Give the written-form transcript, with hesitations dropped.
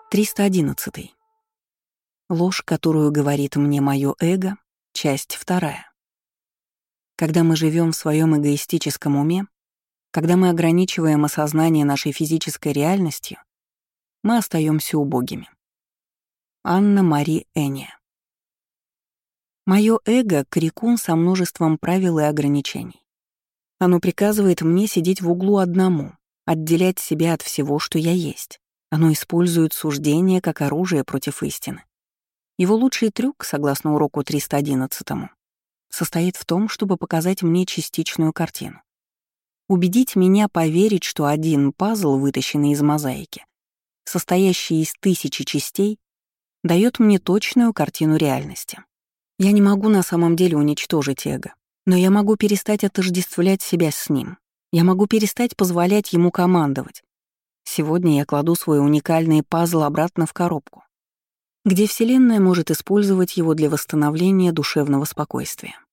311. Ложь, которую говорит мне мое эго, часть 2. Когда мы живем в своем эгоистическом уме, когда мы ограничиваем осознание нашей физической реальностью, мы остаемся убогими. Анна Мари Энни. Мое эго — крикун со множеством правил и ограничений. Оно приказывает мне сидеть в углу одному, отделять себя от всего, что я есть. Оно использует суждение как оружие против истины. Его лучший трюк, согласно уроку 311, состоит в том, чтобы показать мне частичную картину. Убедить меня поверить, что один пазл, вытащенный из мозаики, состоящий из 1000 частей, дает мне точную картину реальности. Я не могу на самом деле уничтожить эго, но я могу перестать отождествлять себя с ним. Я могу перестать позволять ему командовать. Сегодня я кладу свой уникальный пазл обратно в коробку, где Вселенная может использовать его для восстановления душевного спокойствия.